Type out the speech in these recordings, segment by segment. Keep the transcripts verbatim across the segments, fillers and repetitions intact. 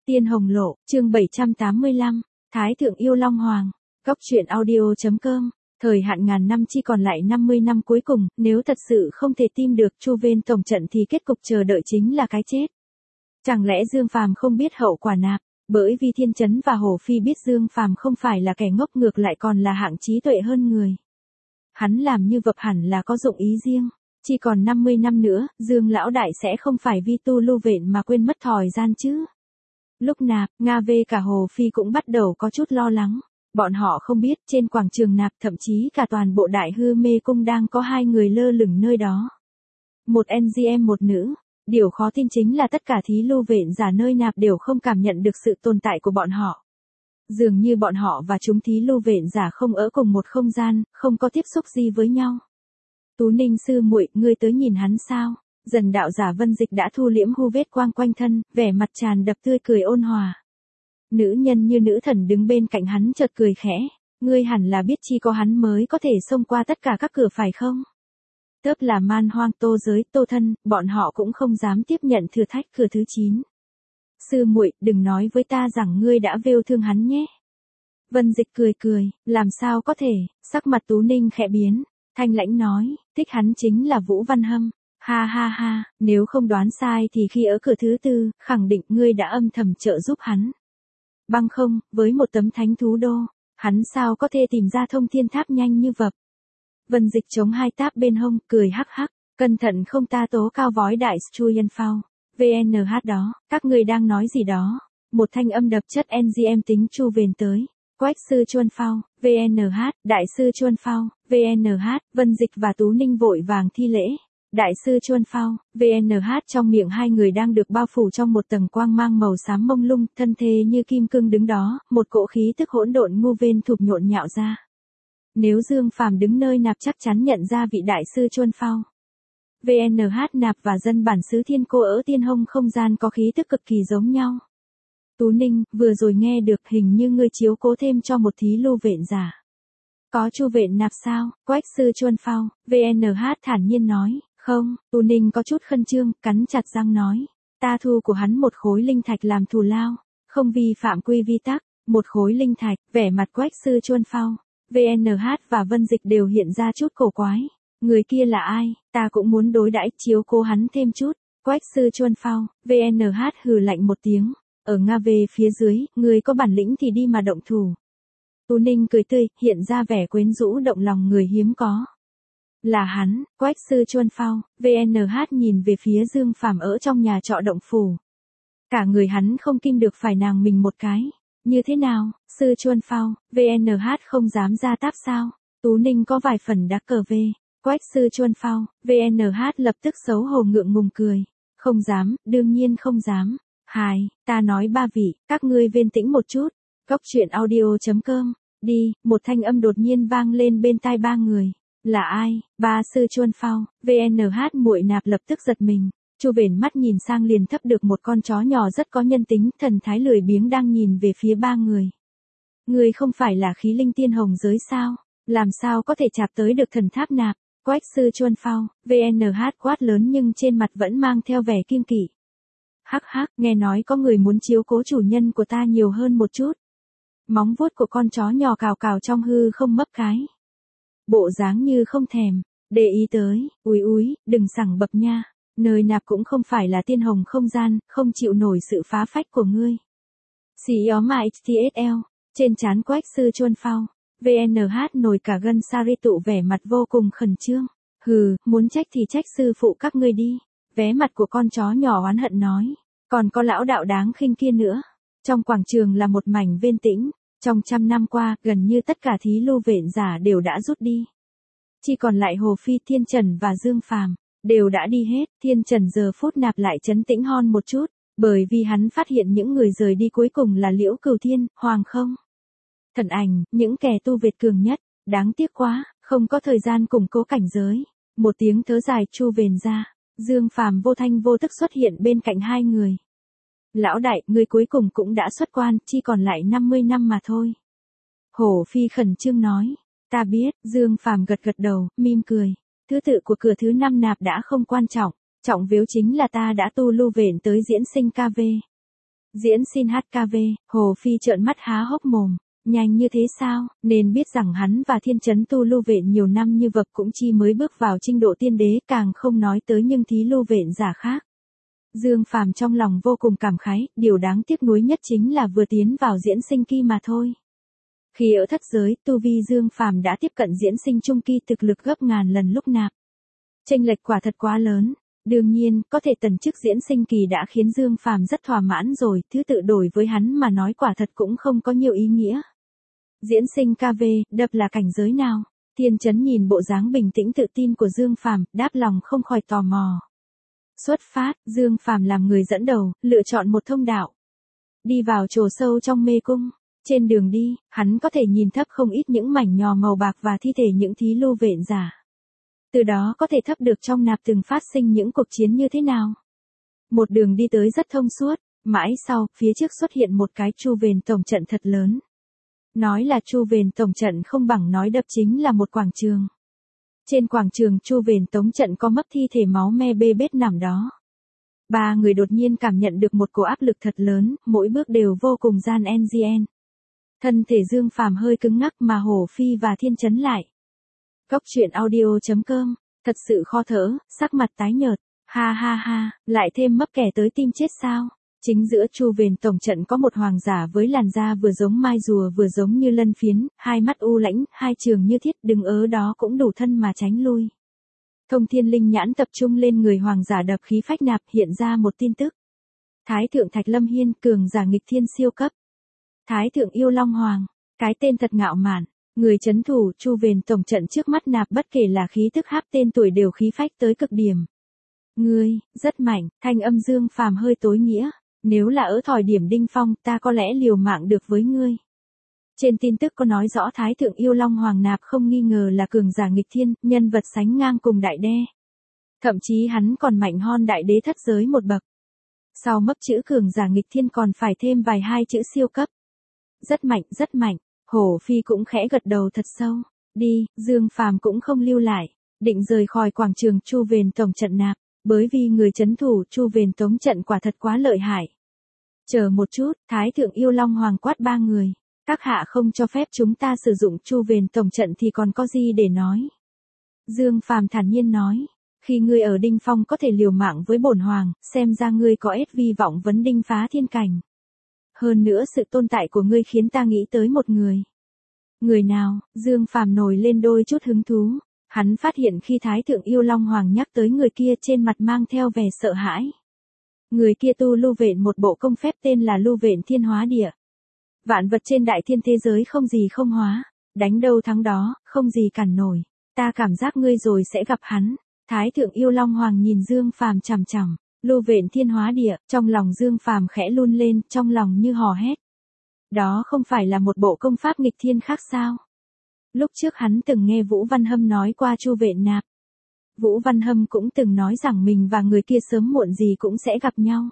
Tiên Hồng Lộ, chương bảy trăm tám mươi lăm, Thái thượng yêu Long Hoàng. Góc truyện audio.com. Thời hạn ngàn năm chỉ còn lại năm mươi năm cuối cùng, nếu thật sự không thể tìm được Chu Viên tổng trận thì kết cục chờ đợi chính là cái chết. Chẳng lẽ Dương Phàm không biết hậu quả nạp? Bởi vì Thiên Chấn và Hồ Phi biết Dương Phàm không phải là kẻ ngốc, ngược lại còn là hạng trí tuệ hơn người. Hắn làm như vậy hẳn là có dụng ý riêng. Chỉ còn năm mươi năm nữa, Dương lão đại sẽ không phải vì tu lưu vện mà quên mất thời gian chứ. Lúc nạp, Nga Vê cả Hồ Phi cũng bắt đầu có chút lo lắng. Bọn họ không biết trên quảng trường nạp, thậm chí cả toàn bộ Đại Hư Mê Cung đang có hai người lơ lửng nơi đó. Một en giê em một nữ. Điều khó tin chính là tất cả thí lưu vện giả nơi nạp đều không cảm nhận được sự tồn tại của bọn họ. Dường như bọn họ và chúng thí lưu vện giả không ở cùng một không gian, không có tiếp xúc gì với nhau. Tú Ninh sư muội, ngươi tới nhìn hắn sao? Dần đạo giả Vân Dịch đã thu liễm hu vết quang quanh thân, vẻ mặt tràn đập tươi cười ôn hòa. Nữ nhân như nữ thần đứng bên cạnh hắn chợt cười khẽ, ngươi hẳn là biết chỉ có hắn mới có thể xông qua tất cả các cửa phải không? Tớp là man hoang tô giới, tô thân, bọn họ cũng không dám tiếp nhận thử thách cửa thứ chín. Sư muội, đừng nói với ta rằng ngươi đã vêu thương hắn nhé. Vân Dịch cười cười, làm sao có thể? Sắc mặt Tú Ninh khẽ biến, thanh lãnh nói, thích hắn chính là Vũ Văn Hâm. Ha ha ha, nếu không đoán sai thì khi ở cửa thứ tư, khẳng định ngươi đã âm thầm trợ giúp hắn. Bằng không, với một tấm thánh thú đô, hắn sao có thể tìm ra thông thiên tháp nhanh như vậy? Vân Dịch chống hai táp bên hông, cười hắc hắc, cẩn thận không ta tố cao vói đại Chu Yên Phao. vê en hát đó, các ngươi đang nói gì đó? Một thanh âm đập chất en giê em tính Chu Vền tới. Quách sư Chuân Phao, vê en hát, đại sư Chuân Phao, vê en hát, Vân Dịch và Tú Ninh vội vàng thi lễ. Đại sư Chuân Phao, vê en hát trong miệng hai người đang được bao phủ trong một tầng quang mang màu xám mông lung, thân thể như kim cương đứng đó, một cỗ khí tức hỗn độn ngu vên thụp nhộn nhạo ra. Nếu Dương Phàm đứng nơi nạp chắc chắn nhận ra vị đại sư Chuân Phao. vê en hát nạp và dân bản xứ Thiên Cô ở Tiên Hông không gian có khí tức cực kỳ giống nhau. Tú Ninh, vừa rồi nghe được hình như ngươi chiếu cố thêm cho một thí lưu vện giả. Có Chu Vện nạp sao? Quách sư Chuân Phao, vê en hát thản nhiên nói, không. Tú Ninh có chút khẩn trương, cắn chặt răng nói, ta thu của hắn một khối linh thạch làm thù lao, không vi phạm quy vi tắc. Một khối linh thạch. Vẻ mặt Quách sư Chuân Phao, vê en hát và Vân Dịch đều hiện ra chút cổ quái. Người kia là ai? Ta cũng muốn đối đãi chiếu cố hắn thêm chút. Quách sư Chuân Phao, vê en hát hừ lạnh một tiếng, ở Nga về phía dưới, người có bản lĩnh thì đi mà động thủ. Tú Ninh cười tươi, hiện ra vẻ quyến rũ động lòng người hiếm có. Là hắn. Quách sư Chuân Phao, vê en hát nhìn về phía Dương Phàm ở trong nhà trọ động phủ. Cả người hắn không kinh được phải nàng mình một cái. Như thế nào, sư Chuân Phao, vê en hát không dám ra táp sao? Tú Ninh có vài phần đắc cờ về. Quách sư Chuân Phao, vê en hát lập tức xấu hổ ngượng ngùng cười. Không dám, đương nhiên không dám. Hài, ta nói ba vị, các ngươi viên tĩnh một chút. Góc truyện audio.com. Đi, một thanh âm đột nhiên vang lên bên tai ba người. Là ai? Ba sư Chuân Phao, vê en hát muội nạp lập tức giật mình. Chu Vền mắt nhìn sang liền thấp được một con chó nhỏ rất có nhân tính, thần thái lười biếng đang nhìn về phía ba người. Người không phải là khí linh tiên hồng giới sao? Làm sao có thể chạp tới được thần tháp nạp? Quách sư Chuân Phao, vê en hát quát lớn nhưng trên mặt vẫn mang theo vẻ kiêng kỵ. Hắc hắc, nghe nói có người muốn chiếu cố chủ nhân của ta nhiều hơn một chút. Móng vuốt của con chó nhỏ cào cào trong hư không mấp cái. Bộ dáng như không thèm, để ý tới, úi úi, đừng sẳng bập nha. Nơi nạp cũng không phải là tiên hồng không gian, không chịu nổi sự phá phách của ngươi. Xì ó mại tê ét lờ, trên trán Quách sư Chuân Phao, vê en hát nổi cả gân sari tụ vẻ mặt vô cùng khẩn trương. Hừ, muốn trách thì trách sư phụ các ngươi đi. Vé mặt của con chó nhỏ oán hận nói. Còn có lão đạo đáng khinh kia nữa. Trong quảng trường là một mảnh viên tĩnh. Trong trăm năm qua, gần như tất cả thí lưu vện giả đều đã rút đi. Chỉ còn lại Hồ Phi, Thiên Trần và Dương Phàm đều đã đi hết. Thiên Trần giờ phút nạp lại trấn tĩnh hon một chút, bởi vì hắn phát hiện những người rời đi cuối cùng là Liễu Cửu Thiên, Hoàng Không, Thần Ảnh, những kẻ tu việt cường nhất. Đáng tiếc quá, không có thời gian củng cố cảnh giới. Một tiếng thớ dài Chu Vền ra, Dương Phàm vô thanh vô tức xuất hiện bên cạnh hai người. Lão đại, người cuối cùng cũng đã xuất quan, chỉ còn lại năm mươi năm mà thôi. Hổ Phi khẩn trương nói, ta biết. Dương Phàm gật gật đầu, mỉm cười. Thứ tự của cửa thứ năm nạp đã không quan trọng, trọng yếu chính là ta đã tu lưu vện tới diễn sinh ca vê. Diễn xin hát ca vê, Hồ Phi trợn mắt há hốc mồm. Nhanh như thế sao, nên biết rằng hắn và Thiên Chấn tu lưu vện nhiều năm như vật cũng chi mới bước vào trình độ tiên đế, càng không nói tới những thí lưu vện giả khác. Dương Phàm trong lòng vô cùng cảm khái, điều đáng tiếc nuối nhất chính là vừa tiến vào diễn sinh kỳ mà thôi. Khi ở thất giới, tu vi Dương Phàm đã tiếp cận diễn sinh trung kỳ, thực lực gấp ngàn lần lúc nạp. Chênh lệch quả thật quá lớn. Đương nhiên, có thể tần chức diễn sinh kỳ đã khiến Dương Phàm rất thỏa mãn rồi, thứ tự đổi với hắn mà nói quả thật cũng không có nhiều ý nghĩa. Diễn sinh ca vê, đập là cảnh giới nào? Thiên Chấn nhìn bộ dáng bình tĩnh tự tin của Dương Phàm, đáp lòng không khỏi tò mò. Xuất phát, Dương Phàm làm người dẫn đầu, lựa chọn một thông đạo. Đi vào chỗ sâu trong mê cung. Trên đường đi, hắn có thể nhìn thấp không ít những mảnh nhỏ màu bạc và thi thể những thí lưu vện giả. Từ đó có thể thấp được trong nạp từng phát sinh những cuộc chiến như thế nào. Một đường đi tới rất thông suốt, mãi sau, phía trước xuất hiện một cái chu vền tổng trận thật lớn. Nói là chu vền tổng trận không bằng nói đập chính là một quảng trường. Trên quảng trường chu vền tống trận có mấp thi thể máu me bê bết nằm đó. Ba người đột nhiên cảm nhận được một cổ áp lực thật lớn, mỗi bước đều vô cùng gian nan. Thân thể Dương Phàm hơi cứng ngắc mà Hồ Phi và Thiên Chấn lại. Cốc truyện audio chấm com, thật sự khó thở, sắc mặt tái nhợt, ha ha ha, lại thêm mấp kẻ tới tim chết sao. Chính giữa chu vền tổng trận có một hoàng giả với làn da vừa giống mai rùa vừa giống như lân phiến, hai mắt u lãnh, hai trường như thiết, đứng ở đó cũng đủ thân mà tránh lui. Thông Thiên Linh nhãn tập trung lên người hoàng giả đập khí phách nạp, hiện ra một tin tức. Thái thượng Thạch Lâm Hiên, cường giả nghịch thiên siêu cấp. Thái thượng Yêu Long Hoàng, cái tên thật ngạo mạn, người chấn thủ chu vền tổng trận trước mắt nạp bất kể là khí tức háp tên tuổi đều khí phách tới cực điểm. Ngươi, rất mạnh, thanh âm Dương Phàm hơi tối nghĩa, nếu là ở thời điểm đinh phong ta có lẽ liều mạng được với ngươi. Trên tin tức có nói rõ Thái thượng Yêu Long Hoàng nạp không nghi ngờ là cường giả nghịch thiên, nhân vật sánh ngang cùng đại đế. Thậm chí hắn còn mạnh hơn đại đế thất giới một bậc. Sau mấp chữ cường giả nghịch thiên còn phải thêm vài hai chữ siêu cấp. Rất mạnh, rất mạnh. Hổ Phi cũng khẽ gật đầu thật sâu. Đi, Dương Phàm cũng không lưu lại, định rời khỏi quảng trường chu vền tổng trận nạp, bởi vì người chấn thủ chu vền tống trận quả thật quá lợi hại. Chờ một chút, Thái thượng Yêu Long Hoàng quát ba người. Các hạ không cho phép chúng ta sử dụng chu vền tổng trận thì còn có gì để nói. Dương Phàm thản nhiên nói. Khi ngươi ở đinh phong có thể liều mạng với bổn hoàng, xem ra ngươi có ít vi vọng vấn đinh phá thiên cảnh. Hơn nữa sự tồn tại của ngươi khiến ta nghĩ tới một người. Người nào? Dương Phàm nổi lên đôi chút hứng thú. Hắn phát hiện khi Thái thượng Yêu Long Hoàng nhắc tới người kia trên mặt mang theo vẻ sợ hãi. Người kia tu lưu vện một bộ công phép tên là lưu vện thiên hóa địa. Vạn vật trên đại thiên thế giới không gì không hóa, đánh đâu thắng đó, không gì cản nổi. Ta cảm giác ngươi rồi sẽ gặp hắn. Thái thượng Yêu Long Hoàng nhìn Dương Phàm chằm chằm, lưu vện thiên hóa địa, trong lòng Dương Phàm khẽ run lên, trong lòng như hò hét. Đó không phải là một bộ công pháp nghịch thiên khác sao? Lúc trước hắn từng nghe Vũ Văn Hâm nói qua chu vện nạp. Vũ Văn Hâm cũng từng nói rằng mình và người kia sớm muộn gì cũng sẽ gặp nhau.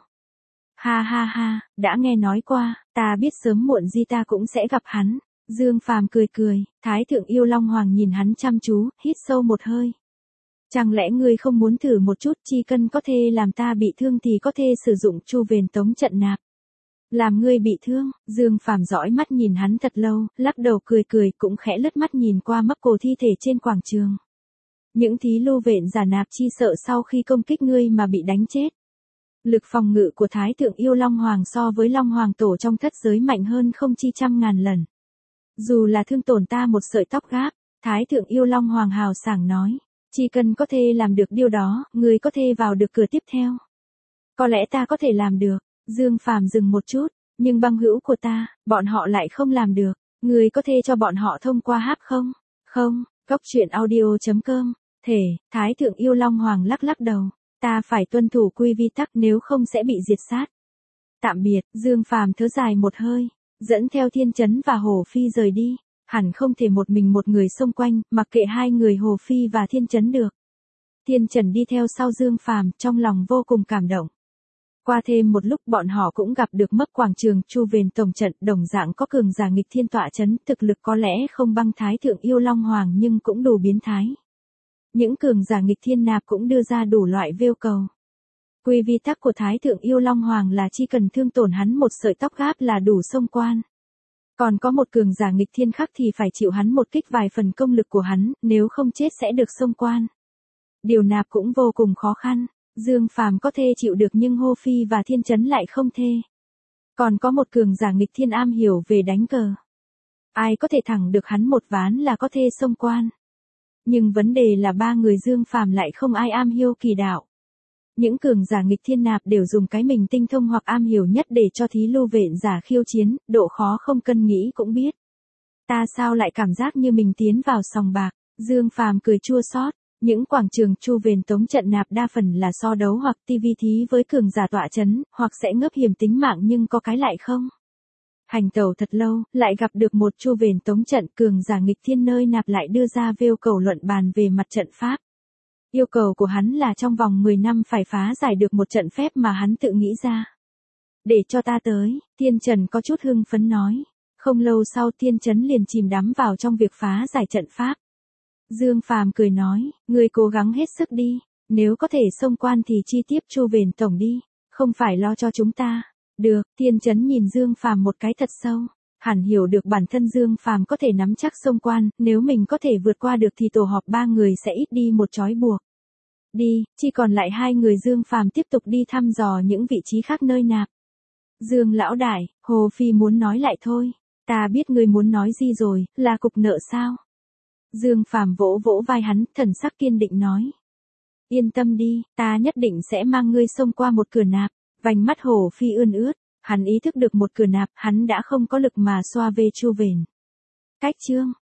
Ha ha ha, đã nghe nói qua, ta biết sớm muộn gì ta cũng sẽ gặp hắn. Dương Phàm cười cười, Thái thượng Yêu Long Hoàng nhìn hắn chăm chú, hít sâu một hơi. Chẳng lẽ ngươi không muốn thử một chút, chi cần có thể làm ta bị thương thì có thể sử dụng chu vền tống trận nạp. Làm ngươi bị thương, Dương Phàm dõi mắt nhìn hắn thật lâu, lắc đầu cười cười, cũng khẽ lướt mắt nhìn qua mấp cổ thi thể trên quảng trường. Những thí lưu vện giả nạp chi sợ sau khi công kích ngươi mà bị đánh chết. Lực phòng ngự của Thái thượng Yêu Long Hoàng so với Long Hoàng tổ trong thất giới mạnh hơn không chi trăm ngàn lần. Dù là thương tổn ta một sợi tóc gáp, Thái thượng Yêu Long Hoàng hào sảng nói, chỉ cần có thể làm được điều đó, ngươi có thể vào được cửa tiếp theo. Có lẽ ta có thể làm được. Dương Phàm dừng một chút, nhưng băng hữu của ta, bọn họ lại không làm được. Ngươi có thể cho bọn họ thông qua háp không? Không, cốc truyện audio chấm com. Thể, Thái thượng Yêu Long Hoàng lắc lắc đầu. Ta phải tuân thủ quy vi tắc nếu không sẽ bị diệt sát. Tạm biệt, Dương Phàm thở dài một hơi, dẫn theo Thiên Chấn và Hồ Phi rời đi. Hẳn không thể một mình một người xông quanh, mặc kệ hai người Hồ Phi và Thiên Chấn được. Thiên Trần đi theo sau Dương Phàm, trong lòng vô cùng cảm động. Qua thêm một lúc bọn họ cũng gặp được mấp quảng trường chu vền tổng trận, đồng dạng có cường giả nghịch thiên tọa chấn, thực lực có lẽ không bằng Thái thượng Yêu Long Hoàng nhưng cũng đủ biến thái. Những cường giả nghịch thiên nạp cũng đưa ra đủ loại vêu cầu. Quy vi tắc của Thái thượng yêu Long Hoàng là chỉ cần thương tổn hắn một sợi tóc gáp là đủ xông quan. Còn có một cường giả nghịch thiên khắc thì phải chịu hắn một kích vài phần công lực của hắn, nếu không chết sẽ được xông quan. Điều nạp cũng vô cùng khó khăn, Dương Phàm có thể chịu được nhưng Hồ Phi và Thiên Chấn lại không thể. Còn có một cường giả nghịch thiên am hiểu về đánh cờ. Ai có thể thẳng được hắn một ván là có thể xông quan. Nhưng vấn đề là ba người Dương Phàm lại không ai am hiểu kỳ đạo. Những cường giả nghịch thiên nạp đều dùng cái mình tinh thông hoặc am hiểu nhất để cho thí lưu vện giả khiêu chiến, độ khó không cần nghĩ cũng biết. Ta sao lại cảm giác như mình tiến vào sòng bạc, Dương Phàm cười chua xót. Những quảng trường chu vền tống trận nạp đa phần là so đấu hoặc ti vi thí với cường giả tọa chấn, hoặc sẽ ngấp hiểm tính mạng nhưng có cái lại không. Hành tẩu thật lâu, lại gặp được một chu vền tống trận cường giả nghịch thiên nơi nạp lại đưa ra yêu cầu luận bàn về mặt trận pháp. Yêu cầu của hắn là trong vòng mười năm phải phá giải được một trận phép mà hắn tự nghĩ ra. Để cho ta tới, Thiên Trần có chút hưng phấn nói. Không lâu sau Thiên Trấn liền chìm đắm vào trong việc phá giải trận pháp. Dương Phàm cười nói, ngươi cố gắng hết sức đi, nếu có thể xông quan thì chi tiếp chu vền tổng đi, không phải lo cho chúng ta. Được, Thiên Chấn nhìn Dương Phàm một cái thật sâu, hẳn hiểu được bản thân Dương Phàm có thể nắm chắc xông quan, nếu mình có thể vượt qua được thì tổ họp ba người sẽ ít đi một trói buộc. Đi, chỉ còn lại hai người Dương Phàm tiếp tục đi thăm dò những vị trí khác nơi nạp. Dương lão đại, Hồ Phi muốn nói lại thôi, ta biết ngươi muốn nói gì rồi, là cục nợ sao? Dương Phàm vỗ vỗ vai hắn, thần sắc kiên định nói. Yên tâm đi, ta nhất định sẽ mang ngươi xông qua một cửa nạp. Vành mắt Hồ Phi ươn ướt, hắn ý thức được một cửa nạp, hắn đã không có lực mà xoa về chu vền. Cách chương